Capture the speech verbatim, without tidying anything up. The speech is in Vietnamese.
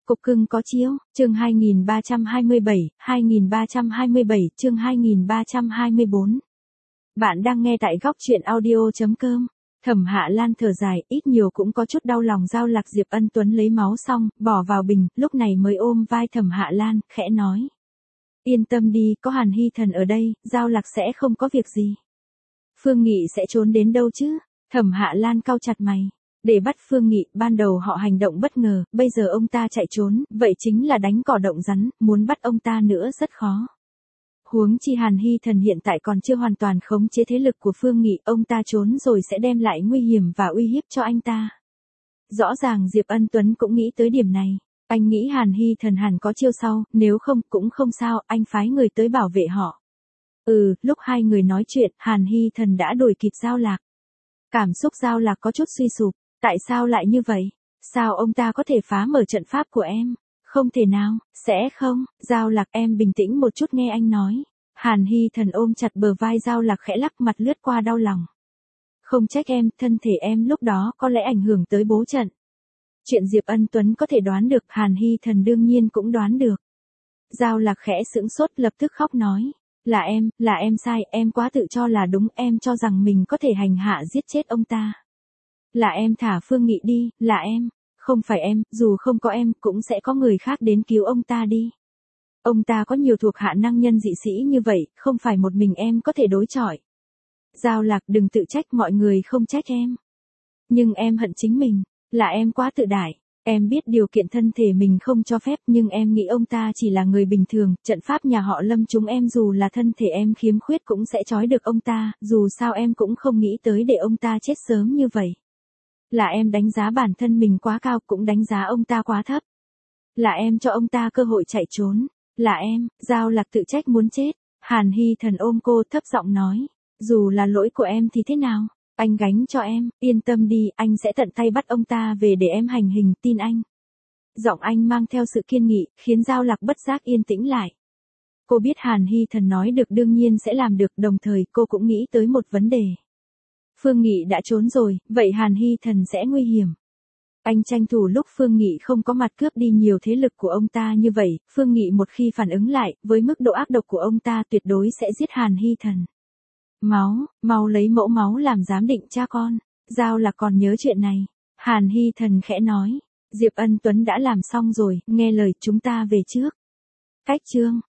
Cục cưng có chiếu, chương hai nghìn ba trăm hai mươi bảy, hai nghìn ba trăm hai mươi bảy, chương hai nghìn ba trăm hai mươi bốn. Bạn đang nghe tại góc truyện audio chấm com. Thẩm Hạ Lan thở dài, ít nhiều cũng có chút đau lòng. Giao Lạc Diệp Ân Tuấn lấy máu xong, bỏ vào bình, lúc này mới ôm vai Thẩm Hạ Lan, khẽ nói. Yên tâm đi, có Hàn Hy Thần ở đây, Giao Lạc sẽ không có việc gì. Phương Nghị sẽ trốn đến đâu chứ? Thẩm Hạ Lan cau chặt mày. Để bắt Phương Nghị, ban đầu họ hành động bất ngờ, bây giờ ông ta chạy trốn, vậy chính là đánh cỏ động rắn, muốn bắt ông ta nữa rất khó. Huống chi Hàn Hy Thần hiện tại còn chưa hoàn toàn khống chế thế lực của Phương Nghị, ông ta trốn rồi sẽ đem lại nguy hiểm và uy hiếp cho anh ta. Rõ ràng Diệp Ân Tuấn cũng nghĩ tới điểm này, anh nghĩ Hàn Hy Thần hẳn có chiêu sau, nếu không cũng không sao, anh phái người tới bảo vệ họ. Ừ, lúc hai người nói chuyện, Hàn Hy Thần đã đuổi kịp Giao Lạc. Cảm xúc Giao Lạc có chút suy sụp. Tại sao lại như vậy? Sao ông ta có thể phá mở trận pháp của em? Không thể nào, sẽ không. Giao Lạc, em bình tĩnh một chút nghe anh nói. Hàn Hy Thần ôm chặt bờ vai Giao Lạc, khẽ lắc mặt lướt qua đau lòng. Không trách em, thân thể em lúc đó có lẽ ảnh hưởng tới bố trận. Chuyện Diệp Ân Tuấn có thể đoán được, Hàn Hy Thần đương nhiên cũng đoán được. Giao Lạc khẽ sững sốt, lập tức khóc nói. Là em, là em sai, em quá tự cho là đúng, em cho rằng mình có thể hành hạ giết chết ông ta. Là em thả Phương Nghị đi, là em. Không phải em, dù không có em, cũng sẽ có người khác đến cứu ông ta đi. Ông ta có nhiều thuộc hạ năng nhân dị sĩ như vậy, không phải một mình em có thể đối chọi. Giao Lạc, đừng tự trách, mọi người không trách em. Nhưng em hận chính mình, là em quá tự đại. Em biết điều kiện thân thể mình không cho phép, nhưng em nghĩ ông ta chỉ là người bình thường, trận pháp nhà họ Lâm chúng em dù là thân thể em khiếm khuyết cũng sẽ trói được ông ta, dù sao em cũng không nghĩ tới để ông ta chết sớm như vậy. Là em đánh giá bản thân mình quá cao, cũng đánh giá ông ta quá thấp. Là em cho ông ta cơ hội chạy trốn. Là em. Giao Lạc tự trách muốn chết. Hàn Hy Thần ôm cô thấp giọng nói. Dù là lỗi của em thì thế nào? Anh gánh cho em, yên tâm đi, anh sẽ tận tay bắt ông ta về để em hành hình, tin anh. Giọng anh mang theo sự kiên nghị, khiến Giao Lạc bất giác yên tĩnh lại. Cô biết Hàn Hy Thần nói được đương nhiên sẽ làm được, đồng thời cô cũng nghĩ tới một vấn đề. Phương Nghị đã trốn rồi, vậy Hàn Hy Thần sẽ nguy hiểm. Anh tranh thủ lúc Phương Nghị không có mặt cướp đi nhiều thế lực của ông ta như vậy, Phương Nghị một khi phản ứng lại, với mức độ ác độc của ông ta tuyệt đối sẽ giết Hàn Hy Thần. Máu, mau lấy mẫu máu làm giám định cha con. Giao Lạc còn nhớ chuyện này. Hàn Hy Thần khẽ nói. Diệp Ân Tuấn đã làm xong rồi, nghe lời chúng ta về trước. Cách chương.